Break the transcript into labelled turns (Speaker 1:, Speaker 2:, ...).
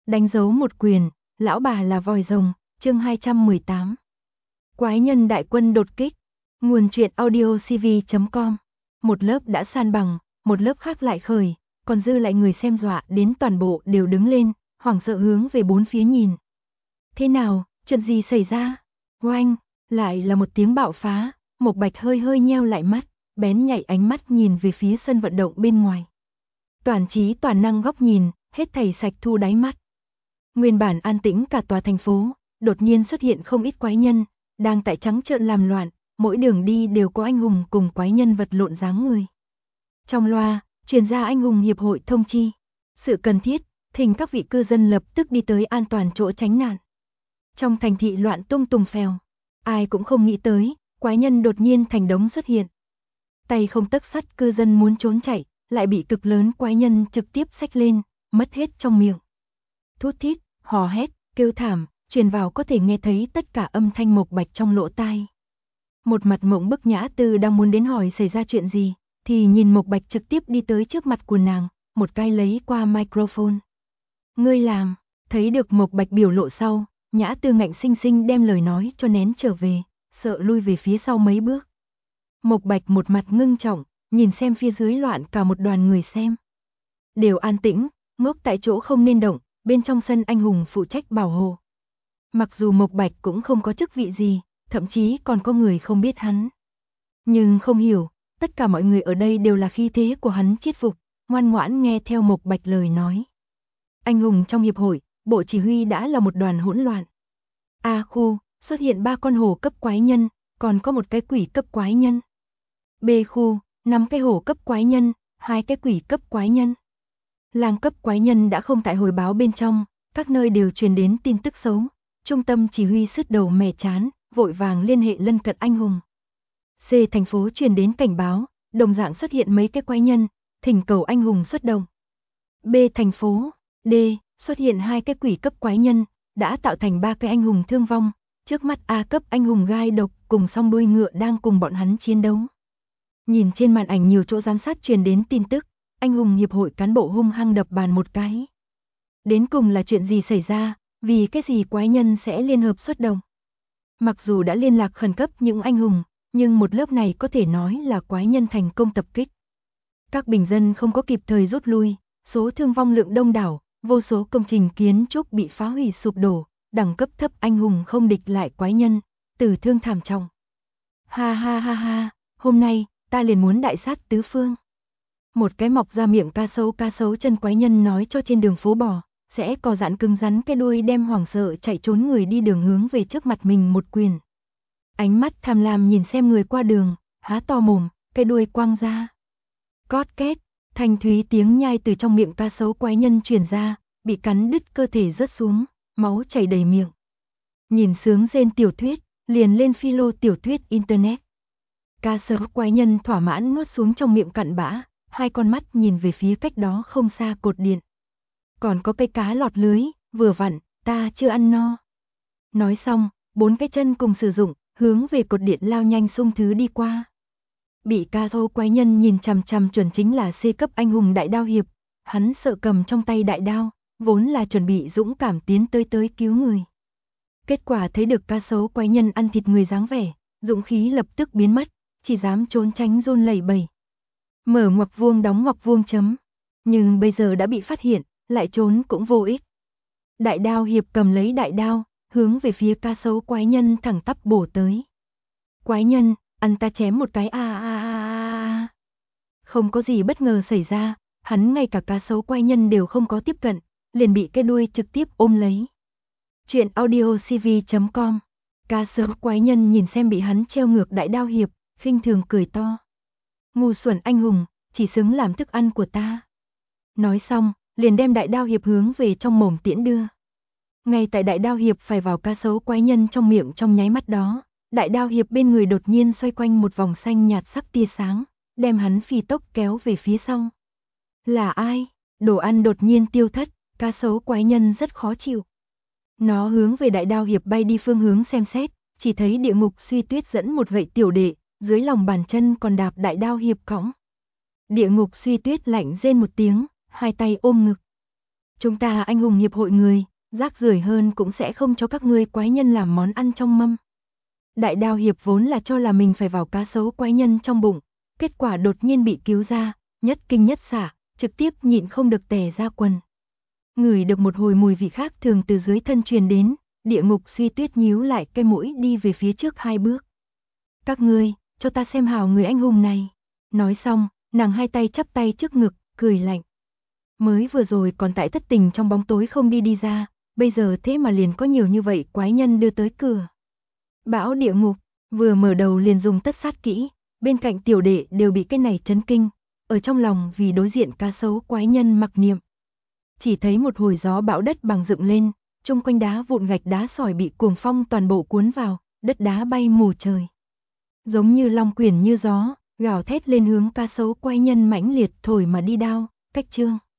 Speaker 1: Đánh dấu một quyền, lão bà là vòi rồng, chương 218. Quái nhân đại quân đột kích. Nguồn truyện audiocv.com. Một lớp đã san bằng, một lớp khác lại khởi, còn dư lại người xem dọa đến toàn bộ đều đứng lên, hoảng sợ hướng về bốn phía nhìn. Thế nào, chuyện gì xảy ra? Oanh, lại là một tiếng bạo phá, Mộc Bạch hơi hơi nheo lại mắt, bén nhạy ánh mắt nhìn về phía sân vận động bên ngoài. Toàn trí toàn năng góc nhìn, hết thảy sạch thu đáy mắt. Nguyên bản an tĩnh cả tòa thành phố, đột nhiên xuất hiện không ít quái nhân, đang tại trắng trợn làm loạn, mỗi đường đi đều có anh hùng cùng quái nhân vật lộn dáng người. Trong loa, truyền ra anh hùng hiệp hội thông chi. Sự cần thiết, thỉnh các vị cư dân lập tức đi tới an toàn chỗ tránh nạn. Trong thành thị loạn tung tùng phèo, ai cũng không nghĩ tới, quái nhân đột nhiên thành đống xuất hiện. Tay không tấc sắt cư dân muốn trốn chạy, lại bị cực lớn quái nhân trực tiếp xách lên, mất hết trong miệng. Thút thít, hò hét, kêu thảm, truyền vào có thể nghe thấy tất cả âm thanh Mộc Bạch trong lỗ tai. Một mặt mộng bức Nhã Tư đang muốn đến hỏi xảy ra chuyện gì, thì nhìn Mộc Bạch trực tiếp đi tới trước mặt của nàng, một cái lấy qua microphone. Ngươi làm, thấy được Mộc Bạch biểu lộ sau, Nhã Tư ngạnh sinh sinh đem lời nói cho nén trở về, sợ lui về phía sau mấy bước. Mộc Bạch một mặt ngưng trọng, nhìn xem phía dưới loạn cả một đoàn người xem. Đều an tĩnh, ngốc tại chỗ không nên động, bên trong sân anh hùng phụ trách bảo hộ. Mặc dù Mộc Bạch cũng không có chức vị gì, thậm chí còn có người không biết hắn. Nhưng không hiểu, tất cả mọi người ở đây đều là khí thế của hắn chiết phục, ngoan ngoãn nghe theo Mộc Bạch lời nói. Anh hùng trong hiệp hội, bộ chỉ huy đã là một đoàn hỗn loạn. A khu, xuất hiện 3 con hổ cấp quái nhân, còn có một cái quỷ cấp quái nhân. B khu, 5 cái hổ cấp quái nhân, 2 cái quỷ cấp quái nhân. Lang cấp quái nhân đã không tại hồi báo bên trong, các nơi đều truyền đến tin tức xấu. Trung tâm chỉ huy sứt đầu mẻ chán, vội vàng liên hệ lân cận anh hùng. C thành phố truyền đến cảnh báo, đồng dạng xuất hiện mấy cái quái nhân, thỉnh cầu anh hùng xuất động. B thành phố, D, xuất hiện 2 cái quỷ cấp quái nhân, đã tạo thành 3 cái anh hùng thương vong. Trước mắt A cấp anh hùng gai độc cùng song đuôi ngựa đang cùng bọn hắn chiến đấu. Nhìn trên màn ảnh nhiều chỗ giám sát truyền đến tin tức, anh hùng hiệp hội cán bộ hung hăng đập bàn một cái. Đến cùng là chuyện gì xảy ra, vì cái gì quái nhân sẽ liên hợp xuất động? Mặc dù đã liên lạc khẩn cấp những anh hùng, nhưng một lớp này có thể nói là quái nhân thành công tập kích. Các bình dân không có kịp thời rút lui, số thương vong lượng đông đảo, vô số công trình kiến trúc bị phá hủy sụp đổ, đẳng cấp thấp anh hùng không địch lại quái nhân, tử thương thảm trọng. Ha ha ha ha, hôm nay, ta liền muốn đại sát tứ phương. Một cái mọc ra miệng ca sấu chân quái nhân nói cho trên đường phố bò, sẽ co giãn cứng rắn cái đuôi đem hoảng sợ chạy trốn người đi đường hướng về trước mặt mình một quyền. Ánh mắt tham lam nhìn xem người qua đường, há to mồm, cái đuôi quăng ra. Cót két, thanh thúy tiếng nhai từ trong miệng ca sấu quái nhân truyền ra, bị cắn đứt cơ thể rớt xuống, máu chảy đầy miệng. Nhìn sướng rên tiểu thuyết, liền lên philo tiểu thuyết internet. Ca sấu quái nhân thỏa mãn nuốt xuống trong miệng cặn bã, hai con mắt nhìn về phía cách đó không xa cột điện. Còn có cây cá lọt lưới, vừa vặn, ta chưa ăn no. Nói xong, 4 cái chân cùng sử dụng, hướng về cột điện lao nhanh xung thứ đi qua. Bị ca thô quái nhân nhìn chằm chằm chuẩn chính là C cấp anh hùng đại đao hiệp, hắn sợ cầm trong tay đại đao, vốn là chuẩn bị dũng cảm tiến tới cứu người. Kết quả thấy được ca sấu quái nhân ăn thịt người dáng vẻ, dũng khí lập tức biến mất, chỉ dám trốn tránh run lẩy bẩy. Mở ngoặc vuông đóng ngoặc vuông chấm. Nhưng bây giờ đã bị phát hiện, lại trốn cũng vô ích. Đại đao hiệp cầm lấy đại đao, hướng về phía ca sấu quái nhân thẳng tắp bổ tới. Quái nhân, ăn ta chém một cái a. Không có gì bất ngờ xảy ra, hắn ngay cả ca sấu quái nhân đều không có tiếp cận, liền bị cái đuôi trực tiếp ôm lấy. Chuyện audiocv.com. Ca sấu quái nhân nhìn xem bị hắn treo ngược đại đao hiệp, khinh thường cười to. Ngu xuẩn anh hùng, chỉ xứng làm thức ăn của ta. Nói xong, liền đem đại đao hiệp hướng về trong mồm tiễn đưa. Ngay tại đại đao hiệp phải vào ca sấu quái nhân trong miệng trong nháy mắt đó, đại đao hiệp bên người đột nhiên xoay quanh một vòng xanh nhạt sắc tia sáng, đem hắn phi tốc kéo về phía sau. Là ai? Đồ ăn đột nhiên tiêu thất, ca sấu quái nhân rất khó chịu. Nó hướng về đại đao hiệp bay đi phương hướng xem xét, chỉ thấy địa ngục suy tuyết dẫn một gậy tiểu đệ, dưới lòng bàn chân còn đạp đại đao hiệp cõng. Địa ngục suy tuyết lạnh rên một tiếng, hai tay ôm ngực. Chúng ta anh hùng hiệp hội người, rác rưởi hơn cũng sẽ không cho các ngươi quái nhân làm món ăn trong mâm. Đại Đao hiệp vốn là cho là mình phải vào cá sấu quái nhân trong bụng, kết quả đột nhiên bị cứu ra, nhất kinh nhất xạ, trực tiếp nhịn không được tè ra quần. Ngửi được một hồi mùi vị khác thường từ dưới thân truyền đến, Địa Ngục Suy Tuyết nhíu lại cái mũi đi về phía trước 2 bước. Các ngươi, cho ta xem hào người anh hùng này. Nói xong, nàng hai tay chắp tay trước ngực, cười lạnh. Mới vừa rồi còn tại thất tình trong bóng tối không đi ra, bây giờ thế mà liền có nhiều như vậy quái nhân đưa tới cửa. Bão địa ngục, vừa mở đầu liền dùng tất sát kỹ, bên cạnh tiểu đệ đều bị cái này chấn kinh, ở trong lòng vì đối diện cá sấu quái nhân mặc niệm. Chỉ thấy một hồi gió bão đất bằng dựng lên, chung quanh đá vụn gạch đá sỏi bị cuồng phong toàn bộ cuốn vào, đất đá bay mù trời. Giống như long quyển như gió, gào thét lên hướng cá sấu quái nhân mãnh liệt thổi mà đi đao, cách chương.